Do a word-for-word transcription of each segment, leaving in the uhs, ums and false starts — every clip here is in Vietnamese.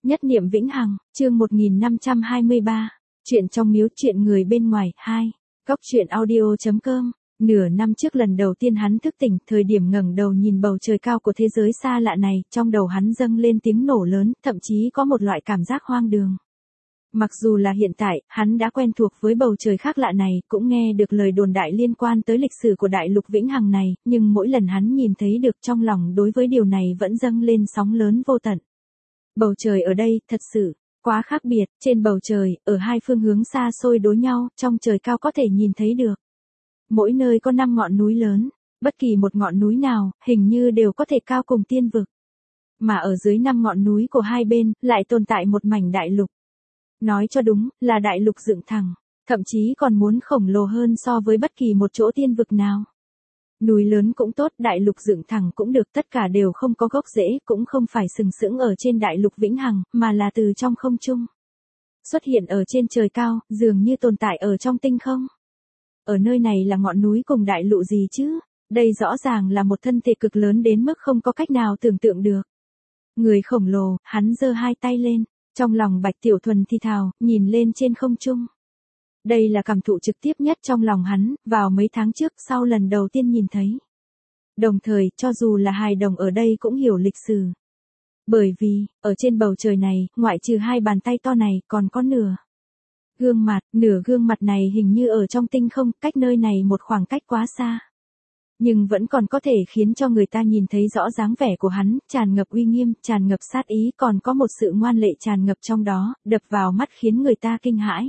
Nhất niệm vĩnh hằng, chương một nghìn năm trăm hai mươi ba. Chuyện trong miếu, chuyện người bên ngoài, hai. Góc truyện audio chấm com. Nửa năm trước lần đầu tiên hắn thức tỉnh, thời điểm ngẩng đầu nhìn bầu trời cao của thế giới xa lạ này, trong đầu hắn dâng lên tiếng nổ lớn, thậm chí có một loại cảm giác hoang đường. Mặc dù là hiện tại, hắn đã quen thuộc với bầu trời khác lạ này, cũng nghe được lời đồn đại liên quan tới lịch sử của đại lục vĩnh hằng này, nhưng mỗi lần hắn nhìn thấy được trong lòng đối với điều này vẫn dâng lên sóng lớn vô tận. Bầu trời ở đây, thật sự, quá khác biệt, trên bầu trời, ở hai phương hướng xa xôi đối nhau, trong trời cao có thể nhìn thấy được. Mỗi nơi có năm ngọn núi lớn, bất kỳ một ngọn núi nào, hình như đều có thể cao cùng tiên vực. Mà ở dưới năm ngọn núi của hai bên, lại tồn tại một mảnh đại lục. Nói cho đúng, là đại lục dựng thẳng, thậm chí còn muốn khổng lồ hơn so với bất kỳ một chỗ tiên vực nào. Núi lớn cũng tốt, đại lục dựng thẳng cũng được, tất cả đều không có gốc rễ, cũng không phải sừng sững ở trên đại lục vĩnh hằng, mà là từ trong không trung. Xuất hiện ở trên trời cao, dường như tồn tại ở trong tinh không. Ở nơi này là ngọn núi cùng đại lục gì chứ? Đây rõ ràng là một thân thể cực lớn đến mức không có cách nào tưởng tượng được. Người khổng lồ, hắn giơ hai tay lên, trong lòng Bạch Tiểu Thuần thì thào, nhìn lên trên không trung. Đây là cảm thụ trực tiếp nhất trong lòng hắn, vào mấy tháng trước sau lần đầu tiên nhìn thấy. Đồng thời, cho dù là hài đồng ở đây cũng hiểu lịch sử. Bởi vì, ở trên bầu trời này, ngoại trừ hai bàn tay to này, còn có nửa gương mặt, nửa gương mặt này hình như ở trong tinh không, cách nơi này một khoảng cách quá xa. Nhưng vẫn còn có thể khiến cho người ta nhìn thấy rõ dáng vẻ của hắn, tràn ngập uy nghiêm, tràn ngập sát ý, còn có một sự ngoan lệ tràn ngập trong đó, đập vào mắt khiến người ta kinh hãi.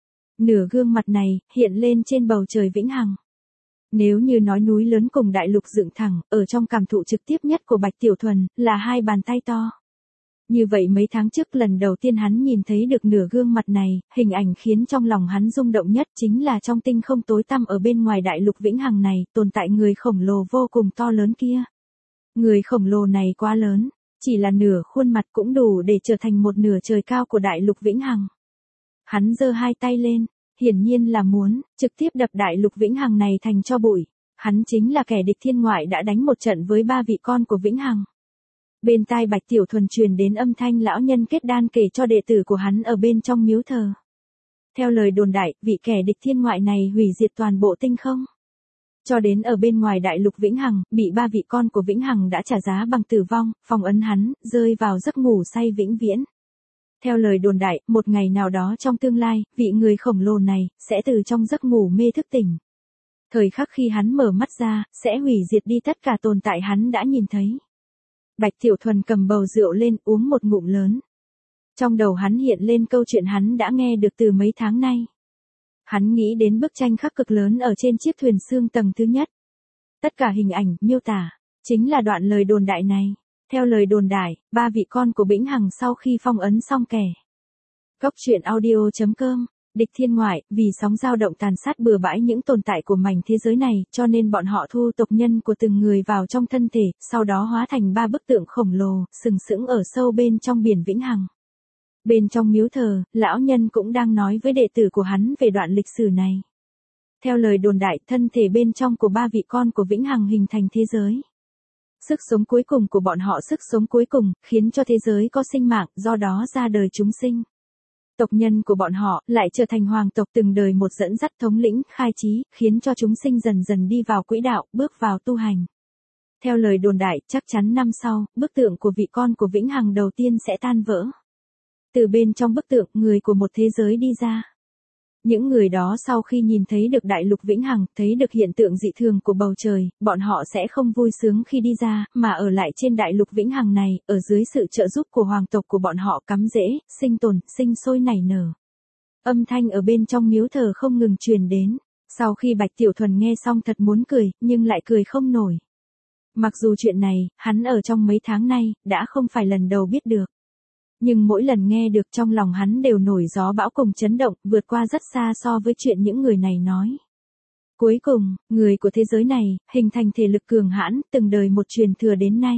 Nửa gương mặt này, hiện lên trên bầu trời vĩnh hằng. Nếu như nói núi lớn cùng đại lục dựng thẳng, ở trong cảm thụ trực tiếp nhất của Bạch Tiểu Thuần, là hai bàn tay to. Như vậy mấy tháng trước lần đầu tiên hắn nhìn thấy được nửa gương mặt này, hình ảnh khiến trong lòng hắn rung động nhất chính là trong tinh không tối tăm ở bên ngoài đại lục vĩnh hằng này, tồn tại người khổng lồ vô cùng to lớn kia. Người khổng lồ này quá lớn, chỉ là nửa khuôn mặt cũng đủ để trở thành một nửa trời cao của đại lục vĩnh hằng. Hắn giơ hai tay lên, hiển nhiên là muốn trực tiếp đập đại lục vĩnh hằng này thành tro bụi. Hắn chính là kẻ địch thiên ngoại đã đánh một trận với ba vị con của vĩnh hằng. Bên tai Bạch Tiểu Thuần truyền đến âm thanh lão nhân kết đan kể cho đệ tử của hắn ở bên trong miếu thờ. Theo lời đồn đại, vị kẻ địch thiên ngoại này hủy diệt toàn bộ tinh không. Cho đến ở bên ngoài đại lục vĩnh hằng, bị ba vị con của vĩnh hằng đã trả giá bằng tử vong, phong ấn hắn, rơi vào giấc ngủ say vĩnh viễn. Theo lời đồn đại, một ngày nào đó trong tương lai, vị người khổng lồ này, sẽ từ trong giấc ngủ mê thức tỉnh. Thời khắc khi hắn mở mắt ra, sẽ hủy diệt đi tất cả tồn tại hắn đã nhìn thấy. Bạch Tiểu Thuần cầm bầu rượu lên uống một ngụm lớn. Trong đầu hắn hiện lên câu chuyện hắn đã nghe được từ mấy tháng nay. Hắn nghĩ đến bức tranh khắc cực lớn ở trên chiếc thuyền xương tầng thứ nhất. Tất cả hình ảnh, miêu tả, chính là đoạn lời đồn đại này. Theo lời đồn đại, ba vị con của vĩnh hằng sau khi phong ấn xong kẻ. Góc truyện audio chấm com. Địch thiên ngoại, vì sóng dao động tàn sát bừa bãi những tồn tại của mảnh thế giới này, cho nên bọn họ thu tộc nhân của từng người vào trong thân thể, sau đó hóa thành ba bức tượng khổng lồ, sừng sững ở sâu bên trong biển vĩnh hằng. Bên trong miếu thờ, lão nhân cũng đang nói với đệ tử của hắn về đoạn lịch sử này. Theo lời đồn đại, thân thể bên trong của ba vị con của vĩnh hằng hình thành thế giới. Sức sống cuối cùng của bọn họ, sức sống cuối cùng, khiến cho thế giới có sinh mạng, do đó ra đời chúng sinh. Tộc nhân của bọn họ lại trở thành hoàng tộc từng đời một dẫn dắt thống lĩnh, khai trí, khiến cho chúng sinh dần dần đi vào quỹ đạo, bước vào tu hành. Theo lời đồn đại, chắc chắn năm sau, bức tượng của vị con của vĩnh hằng đầu tiên sẽ tan vỡ. Từ bên trong bức tượng, người của một thế giới đi ra. Những người đó sau khi nhìn thấy được đại lục vĩnh hằng, thấy được hiện tượng dị thường của bầu trời, bọn họ sẽ không vui sướng khi đi ra, mà ở lại trên đại lục vĩnh hằng này, ở dưới sự trợ giúp của hoàng tộc của bọn họ cắm rễ, sinh tồn, sinh sôi nảy nở. Âm thanh ở bên trong miếu thờ không ngừng truyền đến. Sau khi Bạch Tiểu Thuần nghe xong thật muốn cười, nhưng lại cười không nổi. Mặc dù chuyện này, hắn ở trong mấy tháng nay, đã không phải lần đầu biết được. Nhưng mỗi lần nghe được trong lòng hắn đều nổi gió bão cùng chấn động, vượt qua rất xa so với chuyện những người này nói. Cuối cùng, người của thế giới này, hình thành thể lực cường hãn, từng đời một truyền thừa đến nay.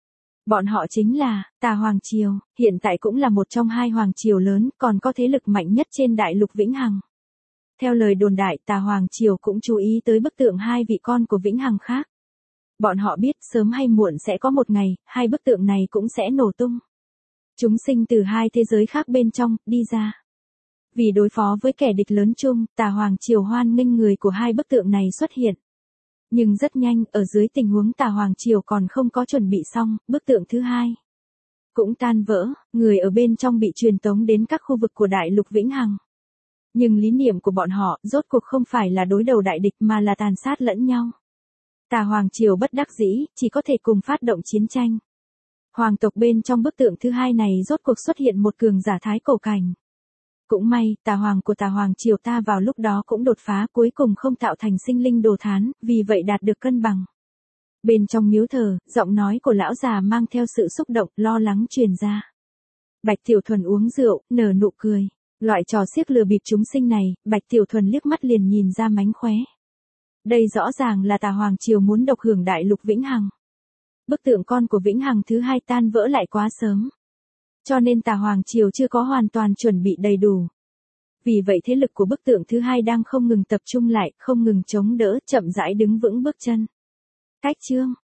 Bọn họ chính là, Tà Hoàng Triều, hiện tại cũng là một trong hai Hoàng Triều lớn, còn có thế lực mạnh nhất trên đại lục vĩnh hằng. Theo lời đồn đại, Tà Hoàng Triều cũng chú ý tới bức tượng hai vị con của vĩnh hằng khác. Bọn họ biết sớm hay muộn sẽ có một ngày, hai bức tượng này cũng sẽ nổ tung. Chúng sinh từ hai thế giới khác bên trong, đi ra. Vì đối phó với kẻ địch lớn chung, Tà Hoàng Triều hoan nghênh người của hai bức tượng này xuất hiện. Nhưng rất nhanh, ở dưới tình huống Tà Hoàng Triều còn không có chuẩn bị xong, bức tượng thứ hai cũng tan vỡ, người ở bên trong bị truyền tống đến các khu vực của đại lục Vĩnh Hằng. Nhưng lý niệm của bọn họ, rốt cuộc không phải là đối đầu đại địch mà là tàn sát lẫn nhau. Tà Hoàng Triều bất đắc dĩ, chỉ có thể cùng phát động chiến tranh. Hoàng tộc bên trong bức tượng thứ hai này rốt cuộc xuất hiện một cường giả thái cổ cảnh. Cũng may, Tà Hoàng của Tà Hoàng Triều ta vào lúc đó cũng đột phá, cuối cùng không tạo thành sinh linh đồ thán, vì vậy đạt được cân bằng. Bên trong miếu thờ, giọng nói của lão già mang theo sự xúc động, lo lắng truyền ra. Bạch Tiểu Thuần uống rượu, nở nụ cười. Loại trò xiếc lừa bịp chúng sinh này, Bạch Tiểu Thuần liếc mắt liền nhìn ra mánh khóe. Đây rõ ràng là Tà Hoàng Triều muốn độc hưởng đại lục Vĩnh Hằng. Bức tượng con của Vĩnh Hằng thứ hai tan vỡ lại quá sớm. Cho nên Tà Hoàng Triều chưa có hoàn toàn chuẩn bị đầy đủ. Vì vậy thế lực của bức tượng thứ hai đang không ngừng tập trung lại, không ngừng chống đỡ, chậm rãi đứng vững bước chân. Cách chương